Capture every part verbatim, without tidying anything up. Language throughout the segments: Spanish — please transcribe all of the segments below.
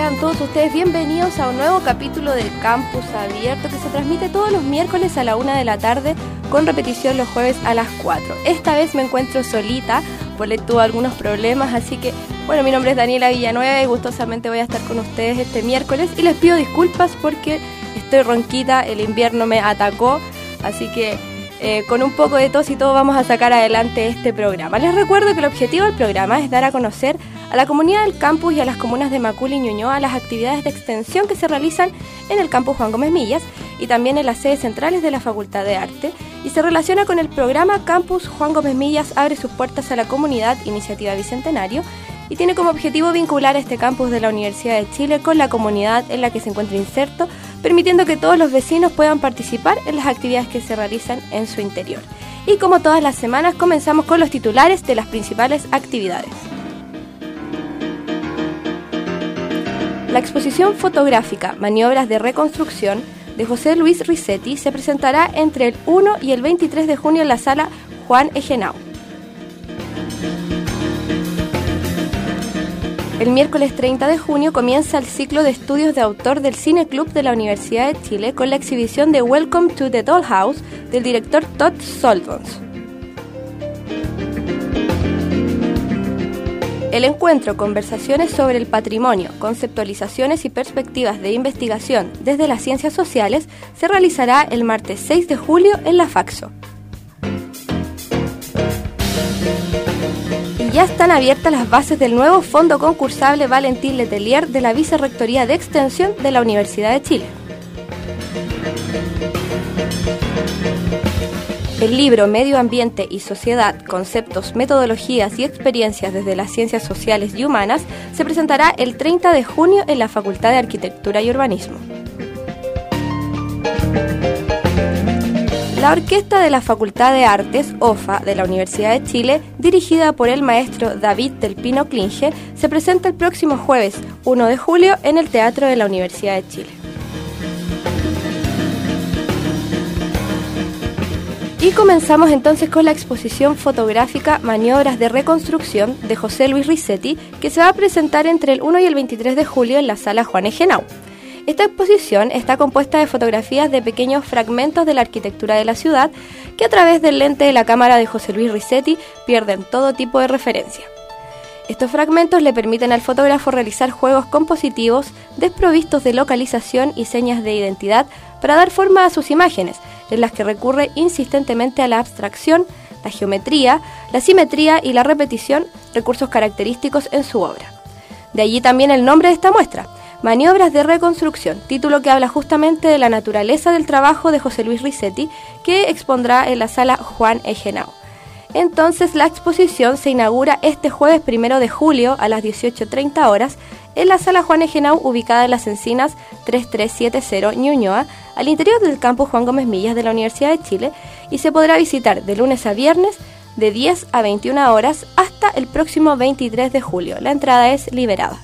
sean todos ustedes bienvenidos a un nuevo capítulo de Campus Abierto que se transmite todos los miércoles a la una de la tarde con repetición los jueves a las cuatro. Esta vez me encuentro solita, porque tuve algunos problemas, así que, bueno, mi nombre es Daniela Villanueva y gustosamente voy a estar con ustedes este miércoles y les pido disculpas porque estoy ronquita, el invierno me atacó, así que eh, con un poco de tos y todo vamos a sacar adelante este programa. Les recuerdo que el objetivo del programa es dar a conocer a la comunidad del campus y a las comunas de Macul y Ñuñoa las actividades de extensión que se realizan en el campus Juan Gómez Millas y también en las sedes centrales de la Facultad de Arte, y se relaciona con el programa Campus Juan Gómez Millas abre sus puertas a la comunidad, iniciativa Bicentenario, y tiene como objetivo vincular este campus de la Universidad de Chile con la comunidad en la que se encuentra inserto, permitiendo que todos los vecinos puedan participar en las actividades que se realizan en su interior. Y como todas las semanas, comenzamos con los titulares de las principales actividades. La exposición fotográfica Maniobras de Reconstrucción de José Luis Risetti se presentará entre el uno y el veintitrés de junio en la sala Juan Egenau. El miércoles treinta de junio comienza el ciclo de estudios de autor del Cine Club de la Universidad de Chile con la exhibición de Welcome to the Dollhouse del director Todd Solondz. El encuentro Conversaciones sobre el patrimonio, conceptualizaciones y perspectivas de investigación desde las ciencias sociales se realizará el martes seis de julio en la Faxo. Y ya están abiertas las bases del nuevo fondo concursable Valentín Letelier de la Vicerrectoría de Extensión de la Universidad de Chile. El libro Medio Ambiente y Sociedad, Conceptos, Metodologías y Experiencias desde las Ciencias Sociales y Humanas se presentará el treinta de junio en la Facultad de Arquitectura y Urbanismo. La Orquesta de la Facultad de Artes, O F A, de la Universidad de Chile, dirigida por el maestro David del Pino Klinge, se presenta el próximo jueves uno de julio en el Teatro de la Universidad de Chile. Y comenzamos entonces con la exposición fotográfica Maniobras de Reconstrucción de José Luis Risetti, que se va a presentar entre el uno y el veintitrés de julio en la sala Juan Egenau. Esta exposición está compuesta de fotografías de pequeños fragmentos de la arquitectura de la ciudad que a través del lente de la cámara de José Luis Risetti pierden todo tipo de referencia. Estos fragmentos le permiten al fotógrafo realizar juegos compositivos desprovistos de localización y señas de identidad para dar forma a sus imágenes, en las que recurre insistentemente a la abstracción, la geometría, la simetría y la repetición, recursos característicos en su obra. De allí también el nombre de esta muestra, Maniobras de Reconstrucción, título que habla justamente de la naturaleza del trabajo de José Luis Risetti, que expondrá en la sala Juan Egenau. Entonces la exposición se inaugura este jueves primero de julio a las dieciocho treinta horas en la sala Juan Egenau, ubicada en Las Encinas tres tres siete cero Ñuñoa, al interior del campus Juan Gómez Millas de la Universidad de Chile, y se podrá visitar de lunes a viernes de diez a veintiuna horas hasta el próximo veintitrés de julio. La entrada es liberada.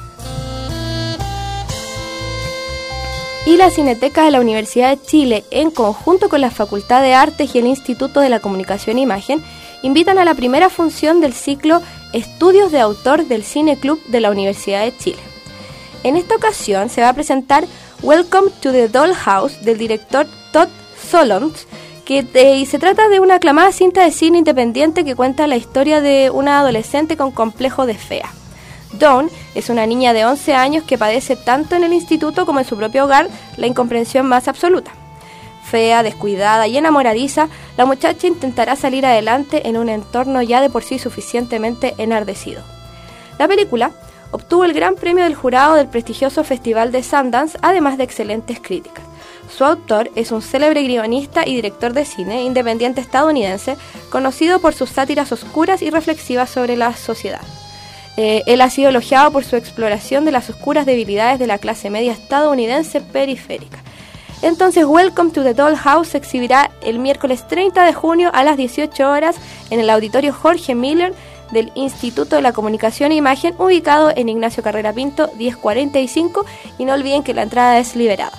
Y la Cineteca de la Universidad de Chile, en conjunto con la Facultad de Artes y el Instituto de la Comunicación e Imagen, invitan a la primera función del ciclo Estudios de Autor del Cine Club de la Universidad de Chile. En esta ocasión se va a presentar Welcome to the Dollhouse del director Todd Solondz, que eh, y se trata de una aclamada cinta de cine independiente que cuenta la historia de una adolescente con complejo de fea. Dawn es una niña de once años que padece tanto en el instituto como en su propio hogar la incomprensión más absoluta. Fea, descuidada y enamoradiza, la muchacha intentará salir adelante en un entorno ya de por sí suficientemente enardecido. La película obtuvo el gran premio del jurado del prestigioso Festival de Sundance, además de excelentes críticas. Su autor es un célebre guionista y director de cine independiente estadounidense, conocido por sus sátiras oscuras y reflexivas sobre la sociedad. Eh, él ha sido elogiado por su exploración de las oscuras debilidades de la clase media estadounidense periférica. Entonces, Welcome to the Dollhouse se exhibirá el miércoles treinta de junio a las dieciocho horas en el auditorio Jorge Miller del Instituto de la Comunicación e Imagen, ubicado en Ignacio Carrera Pinto diez cuarenta y cinco, y no olviden que la entrada es liberada.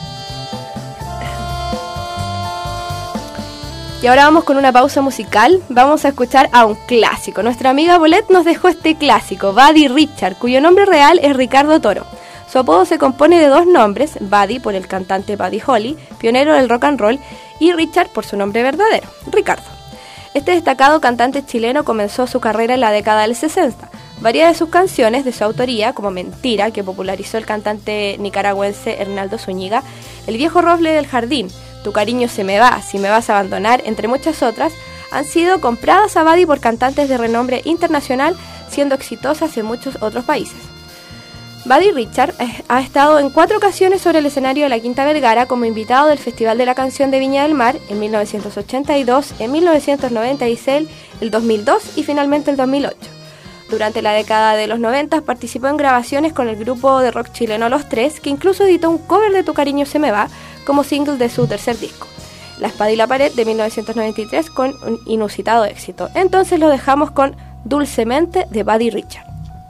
Y ahora vamos con una pausa musical, vamos a escuchar a un clásico. Nuestra amiga Bolette nos dejó este clásico, Buddy Richard, cuyo nombre real es Ricardo Toro. Su apodo se compone de dos nombres, Buddy por el cantante Buddy Holly, pionero del rock and roll, y Richard por su nombre verdadero, Ricardo. Este destacado cantante chileno comenzó su carrera en la década del sesenta. Varias de sus canciones de su autoría, como Mentira, que popularizó el cantante nicaragüense Hernaldo Zúñiga, El viejo roble del jardín, Tu cariño se me va, Si me vas a abandonar, entre muchas otras, han sido compradas a Buddy por cantantes de renombre internacional, siendo exitosas en muchos otros países. Buddy Richard ha estado en cuatro ocasiones sobre el escenario de la Quinta Vergara como invitado del Festival de la Canción de Viña del Mar en mil novecientos ochenta y dos, en mil novecientos noventa y seis, el dos mil dos y finalmente el dos mil ocho. Durante la década de los noventa participó en grabaciones con el grupo de rock chileno Los Tres, que incluso editó un cover de Tu cariño se me va como single de su tercer disco, La espada y la pared, de mil novecientos noventa y tres, con un inusitado éxito. Entonces lo dejamos con Dulcemente de Buddy Richard.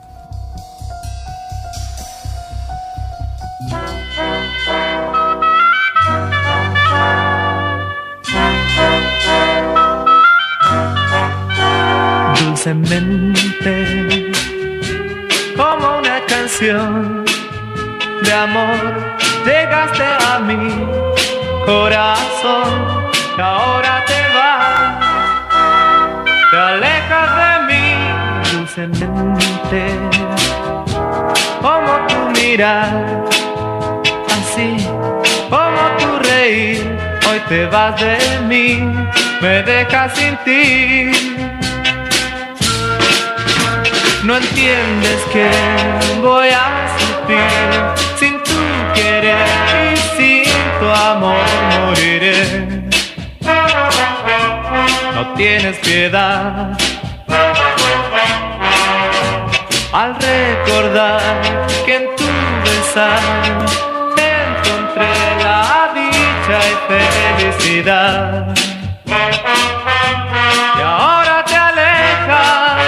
Dulcemente, como una canción de amor, llegaste a mi corazón, y ahora te vas, te alejas de mí. Dulcemente, como tu mirar, así como tu reír, hoy te vas de mí, me dejas sin ti. No entiendes que voy a sufrir sin tu querer y sin tu amor moriré. No tienes piedad al recordar que en tu besar encontré la dicha y felicidad. Y ahora te alejas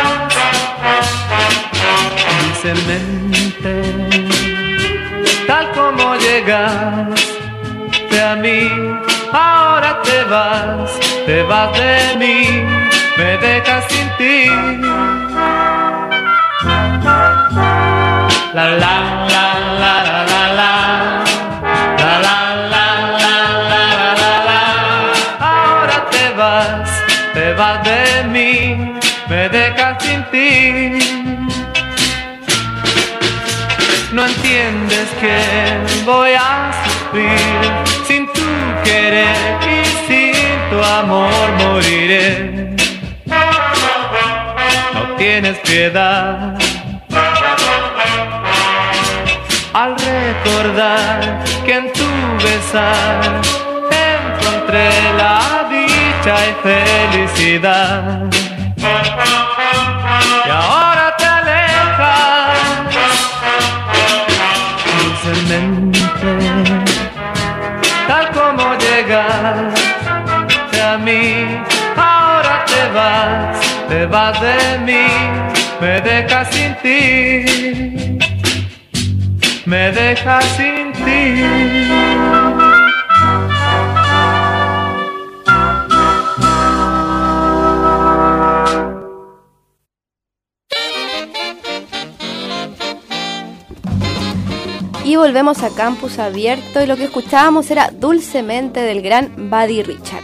dulcemente, tal como llegaste a mí, ahora te vas, te vas de mí, me dejas sin ti. La la la la la la la, la la la la la la la. Ahora te vas, te vas de mí, me dejas sin ti. No entiendes que voy a sufrir sin tu querer y sin tu amor moriré. No tienes piedad al recordar que en tu besar encontré la dicha y felicidad. Y ahora te alejas dulcemente, tal como llegaste a mí, ahora te vas, te vas de mí, me dejas sin ti, me dejas sin ti. Y volvemos a Campus Abierto y lo que escuchábamos era Dulcemente del gran Buddy Richard.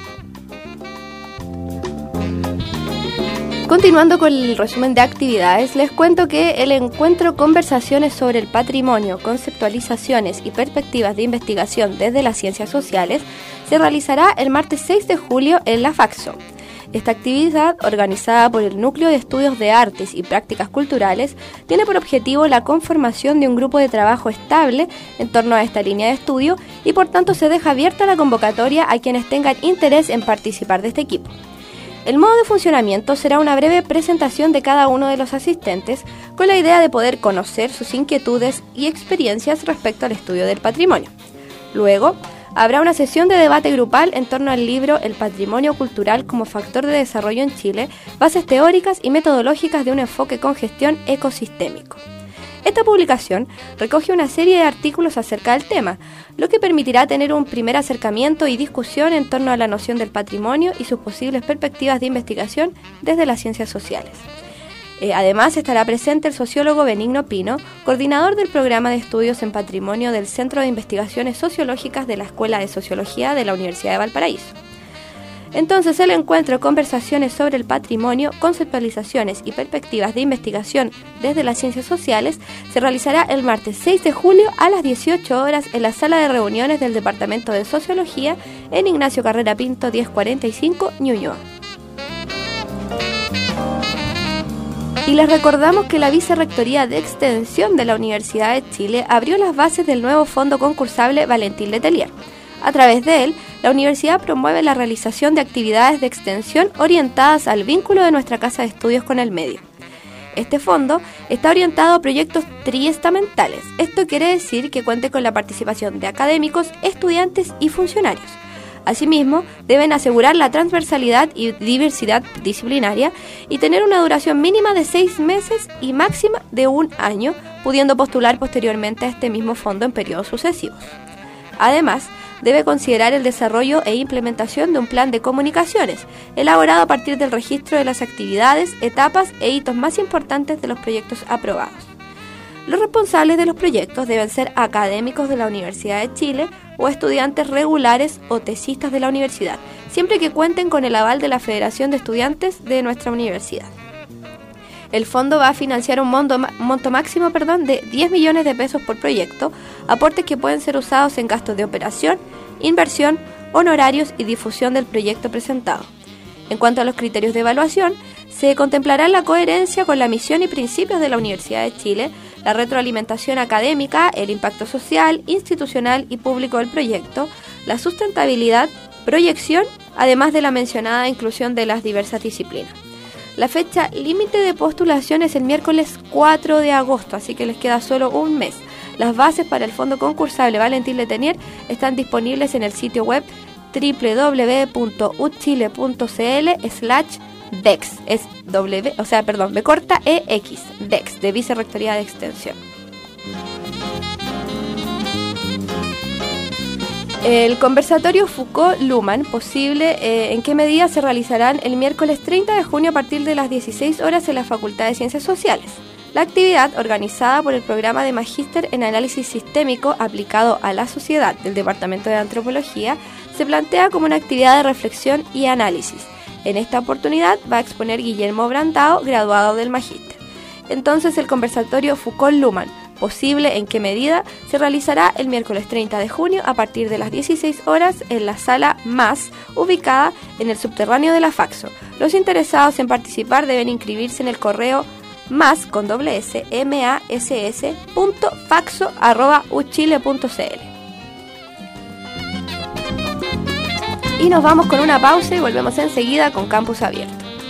Continuando con el resumen de actividades, les cuento que el encuentro Conversaciones sobre el Patrimonio, Conceptualizaciones y Perspectivas de Investigación desde las Ciencias Sociales se realizará el martes seis de julio en la Faxo. Esta actividad, organizada por el Núcleo de Estudios de Artes y Prácticas Culturales, tiene por objetivo la conformación de un grupo de trabajo estable en torno a esta línea de estudio y por tanto se deja abierta la convocatoria a quienes tengan interés en participar de este equipo. El modo de funcionamiento será una breve presentación de cada uno de los asistentes con la idea de poder conocer sus inquietudes y experiencias respecto al estudio del patrimonio. Luego, habrá una sesión de debate grupal en torno al libro El patrimonio cultural como factor de desarrollo en Chile, bases teóricas y metodológicas de un enfoque con gestión ecosistémico. Esta publicación recoge una serie de artículos acerca del tema, lo que permitirá tener un primer acercamiento y discusión en torno a la noción del patrimonio y sus posibles perspectivas de investigación desde las ciencias sociales. Eh, además estará presente el sociólogo Benigno Pino, coordinador del programa de estudios en patrimonio del Centro de Investigaciones Sociológicas de la Escuela de Sociología de la Universidad de Valparaíso. Entonces el encuentro Conversaciones sobre el patrimonio, conceptualizaciones y perspectivas de investigación desde las ciencias sociales se realizará el martes seis de julio a las dieciocho horas en la sala de reuniones del Departamento de Sociología en Ignacio Carrera Pinto diez cuarenta y cinco, Ñuñoa. Y les recordamos que la Vicerrectoría de Extensión de la Universidad de Chile abrió las bases del nuevo fondo concursable Valentín Letelier. A través de él, la universidad promueve la realización de actividades de extensión orientadas al vínculo de nuestra casa de estudios con el medio. Este fondo está orientado a proyectos triestamentales. Esto quiere decir que cuente con la participación de académicos, estudiantes y funcionarios. Asimismo, deben asegurar la transversalidad y diversidad disciplinaria y tener una duración mínima de seis meses y máxima de un año, pudiendo postular posteriormente a este mismo fondo en periodos sucesivos. Además, debe considerar el desarrollo e implementación de un plan de comunicaciones, elaborado a partir del registro de las actividades, etapas e hitos más importantes de los proyectos aprobados. Los responsables de los proyectos deben ser académicos de la Universidad de Chile o estudiantes regulares o tesistas de la universidad, siempre que cuenten con el aval de la Federación de Estudiantes de nuestra universidad. El fondo va a financiar un monto, monto máximo perdón, de diez millones de pesos por proyecto, aportes que pueden ser usados en gastos de operación, inversión, honorarios y difusión del proyecto presentado. En cuanto a los criterios de evaluación, se contemplará la coherencia con la misión y principios de la Universidad de Chile, la retroalimentación académica, el impacto social, institucional y público del proyecto, la sustentabilidad, proyección, además de la mencionada inclusión de las diversas disciplinas. La fecha límite de postulación es el miércoles cuatro de agosto, así que les queda solo un mes. Las bases para el fondo concursable Valentín Letelier están disponibles en el sitio web doble u doble u doble u punto u chile punto c l slash dex. Es W, o sea, perdón, B corta E X, dex, de Vicerrectoría de Extensión. El conversatorio Foucault-Luhmann, posible, eh, ¿en qué medida se realizarán el miércoles treinta de junio a partir de las dieciséis horas en la Facultad de Ciencias Sociales? La actividad, organizada por el programa de Magíster en Análisis Sistémico aplicado a la sociedad del Departamento de Antropología, se plantea como una actividad de reflexión y análisis. En esta oportunidad va a exponer Guillermo Brandao, graduado del Magíster. Entonces, el conversatorio Foucault-Luhmann, posible, en qué medida, se realizará el miércoles treinta de junio a partir de las dieciséis horas en la sala Más, ubicada en el subterráneo de la Faxo. Los interesados en participar deben inscribirse en el correo más con doble s, m a s s, punto faxo arroba u chile punto c l. Y nos vamos con una pausa y volvemos enseguida con Campus Abierto.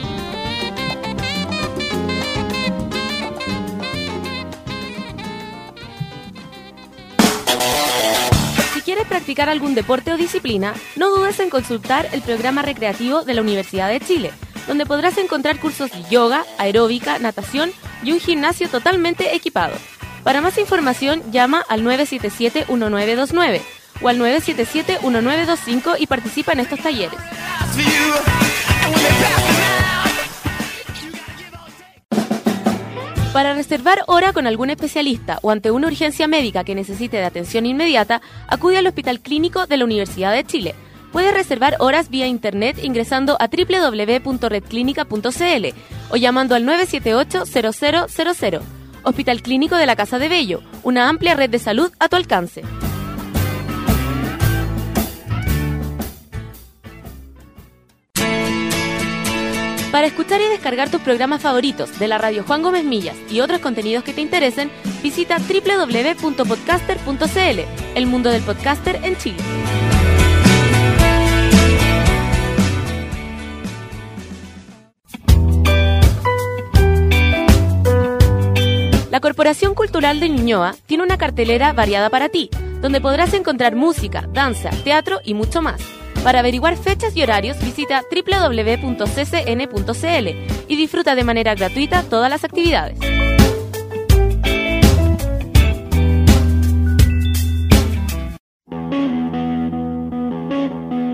Si quieres practicar algún deporte o disciplina, no dudes en consultar el programa recreativo de la Universidad de Chile, donde podrás encontrar cursos de yoga, aeróbica, natación y un gimnasio totalmente equipado. Para más información, llama al nueve siete siete, uno nueve dos nueve o al nueve siete siete, uno nueve dos cinco y participa en estos talleres. Para reservar hora con algún especialista o ante una urgencia médica que necesite de atención inmediata, acude al Hospital Clínico de la Universidad de Chile. Puede reservar horas vía internet ingresando a doble u doble u doble u punto red clínica punto c l o llamando al nueve siete ocho, cero cero cero cero. Hospital Clínico de la Casa de Bello, una amplia red de salud a tu alcance. Para escuchar y descargar tus programas favoritos de la radio Juan Gómez Millas y otros contenidos que te interesen, visita doble u doble u doble u punto podcaster punto c l, el mundo del podcaster en Chile. La Corporación Cultural de Ñuñoa tiene una cartelera variada para ti, donde podrás encontrar música, danza, teatro y mucho más. Para averiguar fechas y horarios, visita doble u doble u doble u punto c c n punto c l y disfruta de manera gratuita todas las actividades.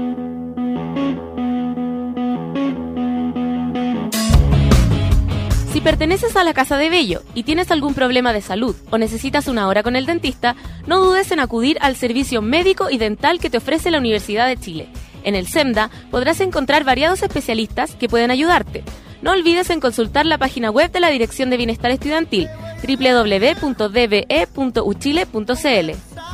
Si Si perteneces a la Casa de Bello y tienes algún problema de salud o necesitas una hora con el dentista, no dudes en acudir al servicio médico y dental que te ofrece la Universidad de Chile. En el SEMDA podrás encontrar variados especialistas que pueden ayudarte. No olvides en consultar la página web de la Dirección de Bienestar Estudiantil, doble u doble u doble u punto d b e punto u chile punto c l.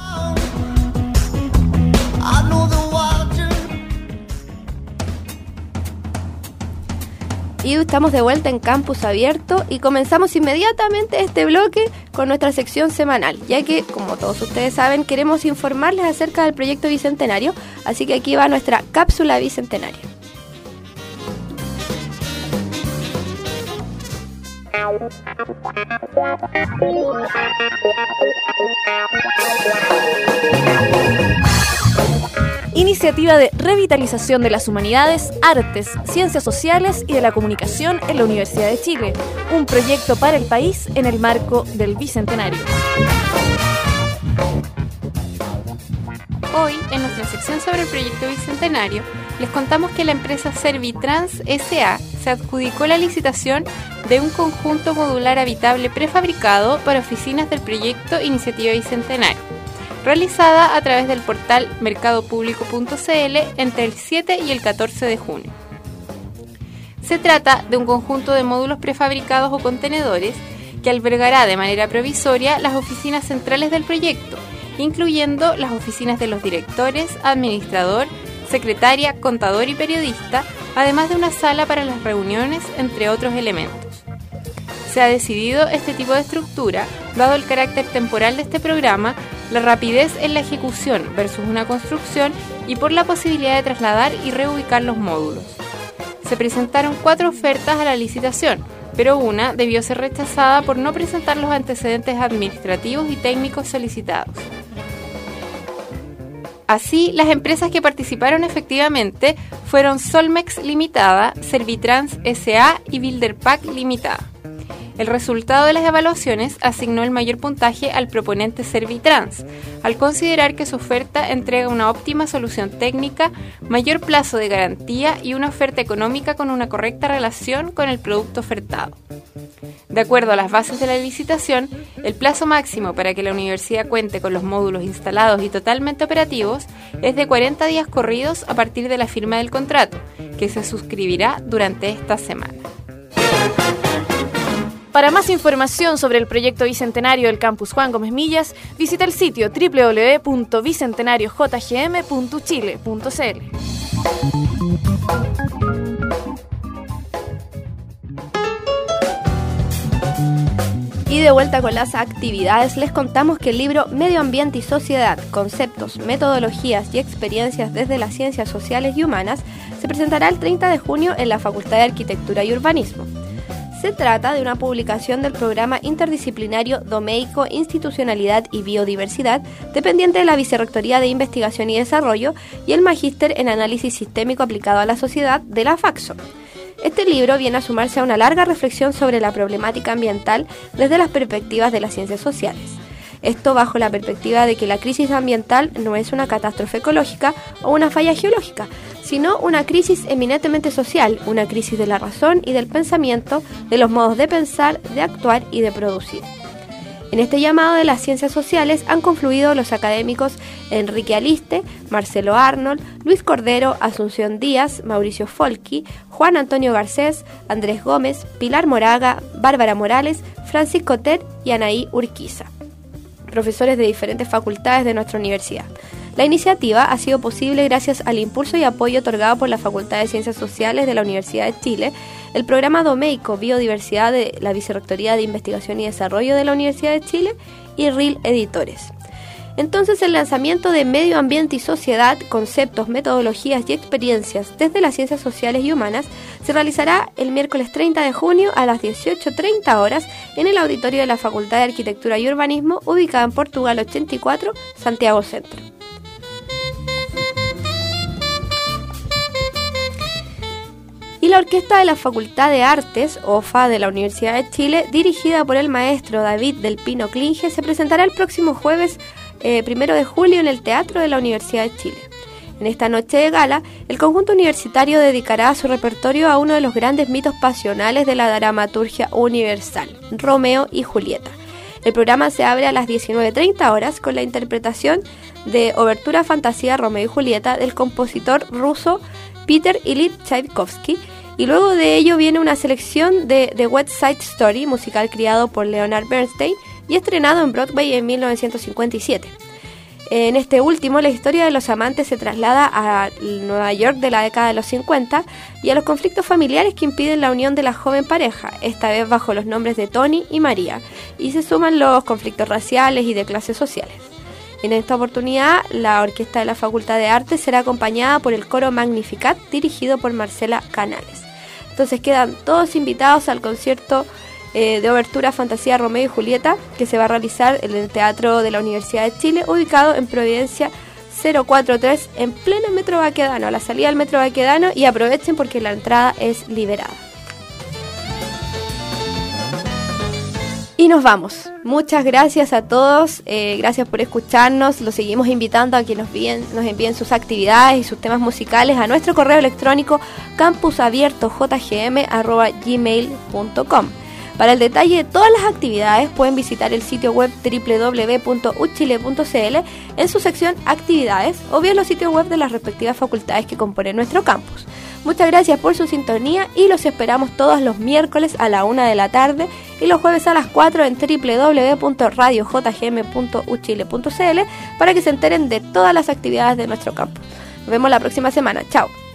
Y estamos de vuelta en Campus Abierto y comenzamos inmediatamente este bloque con nuestra sección semanal, ya que, como todos ustedes saben, queremos informarles acerca del proyecto Bicentenario, así que aquí va nuestra cápsula Bicentenaria. Iniciativa de revitalización de las humanidades, artes, ciencias sociales y de la comunicación en la Universidad de Chile. Un proyecto para el país en el marco del Bicentenario. Hoy, en nuestra sección sobre el proyecto Bicentenario, les contamos que la empresa Servitrans S A se adjudicó la licitación de un conjunto modular habitable prefabricado para oficinas del proyecto Iniciativa Bicentenario, realizada a través del portal mercado público punto c l entre el siete y el catorce de junio. Se trata de un conjunto de módulos prefabricados o contenedores que albergará de manera provisoria las oficinas centrales del proyecto, incluyendo las oficinas de los directores, administrador, secretaria, contador y periodista, además de una sala para las reuniones, entre otros elementos. Se ha decidido este tipo de estructura, dado el carácter temporal de este programa, la rapidez en la ejecución versus una construcción y por la posibilidad de trasladar y reubicar los módulos. Se presentaron cuatro ofertas a la licitación, pero una debió ser rechazada por no presentar los antecedentes administrativos y técnicos solicitados. Así, las empresas que participaron efectivamente fueron Solmex Limitada, Servitrans S A y Bilderpack Limitada. El resultado de las evaluaciones asignó el mayor puntaje al proponente Servitrans, al considerar que su oferta entrega una óptima solución técnica, mayor plazo de garantía y una oferta económica con una correcta relación con el producto ofertado. De acuerdo a las bases de la licitación, el plazo máximo para que la universidad cuente con los módulos instalados y totalmente operativos es de cuarenta días corridos a partir de la firma del contrato, que se suscribirá durante esta semana. Para más información sobre el proyecto Bicentenario del Campus Juan Gómez Millas, visita el sitio doble u doble u doble u punto bicentenario j g m punto chile punto c l. Y de vuelta con las actividades, les contamos que el libro Medio Ambiente y Sociedad, Conceptos, Metodologías y Experiencias desde las Ciencias Sociales y Humanas se presentará el treinta de junio en la Facultad de Arquitectura y Urbanismo. Se trata de una publicación del programa interdisciplinario Domeico, Institucionalidad y Biodiversidad, dependiente de la Vicerrectoría de Investigación y Desarrollo y el Magíster en Análisis Sistémico Aplicado a la Sociedad de la FACSO. Este libro viene a sumarse a una larga reflexión sobre la problemática ambiental desde las perspectivas de las ciencias sociales. Esto bajo la perspectiva de que la crisis ambiental no es una catástrofe ecológica o una falla geológica, sino una crisis eminentemente social, una crisis de la razón y del pensamiento, de los modos de pensar, de actuar y de producir. En este llamado de las ciencias sociales han confluido los académicos Enrique Aliste, Marcelo Arnold, Luis Cordero, Asunción Díaz, Mauricio Folchi, Juan Antonio Garcés, Andrés Gómez, Pilar Moraga, Bárbara Morales, Francisco Ter y Anaí Urquiza, profesores de diferentes facultades de nuestra universidad. La iniciativa ha sido posible gracias al impulso y apoyo otorgado por la Facultad de Ciencias Sociales de la Universidad de Chile, el programa Domeico Biodiversidad de la Vicerrectoría de Investigación y Desarrollo de la Universidad de Chile y R I L Editores. Entonces, el lanzamiento de Medio Ambiente y Sociedad, Conceptos, Metodologías y Experiencias desde las Ciencias Sociales y Humanas se realizará el miércoles treinta de junio a las dieciocho treinta horas en el auditorio de la Facultad de Arquitectura y Urbanismo, ubicada en Portugal ochenta y cuatro, Santiago Centro. Y la Orquesta de la Facultad de Artes, O F A de la Universidad de Chile, dirigida por el maestro David del Pino Klinge, se presentará el próximo jueves eh, primero de julio en el Teatro de la Universidad de Chile. En esta noche de gala, el conjunto universitario dedicará su repertorio a uno de los grandes mitos pasionales de la dramaturgia universal, Romeo y Julieta. El programa se abre a las diecinueve treinta horas con la interpretación de Obertura Fantasía Romeo y Julieta del compositor ruso Peter Ilyich Tchaikovsky, y luego de ello viene una selección de The West Side Story, musical criado por Leonard Bernstein y estrenado en Broadway en mil novecientos cincuenta y siete. En este último, la historia de los amantes se traslada a Nueva York de la década de los cincuenta y a los conflictos familiares que impiden la unión de la joven pareja, esta vez bajo los nombres de Tony y María, y se suman los conflictos raciales y de clases sociales. En esta oportunidad, la orquesta de la Facultad de Artes será acompañada por el coro Magnificat, dirigido por Marcela Canales. Entonces quedan todos invitados al concierto eh, de Obertura Fantasía Romeo y Julieta, que se va a realizar en el Teatro de la Universidad de Chile, ubicado en Providencia cero cuatro tres, en pleno Metro Baquedano, a la salida del Metro Baquedano, y aprovechen porque la entrada es liberada. Y nos vamos. Muchas gracias a todos, eh, gracias por escucharnos. Los seguimos invitando a que nos envíen, nos envíen sus actividades y sus temas musicales a nuestro correo electrónico campusabiertojgm arroba gmail punto com. Para el detalle de todas las actividades pueden visitar el sitio web doble u doble u doble u punto u chile punto c l en su sección Actividades, o bien los sitios web de las respectivas facultades que componen nuestro campus. Muchas gracias por su sintonía y los esperamos todos los miércoles a la una de la tarde y los jueves a las cuatro en doble u doble u doble u punto radio j g m punto u chile punto c l para que se enteren de todas las actividades de nuestro campus. Nos vemos la próxima semana. Chao.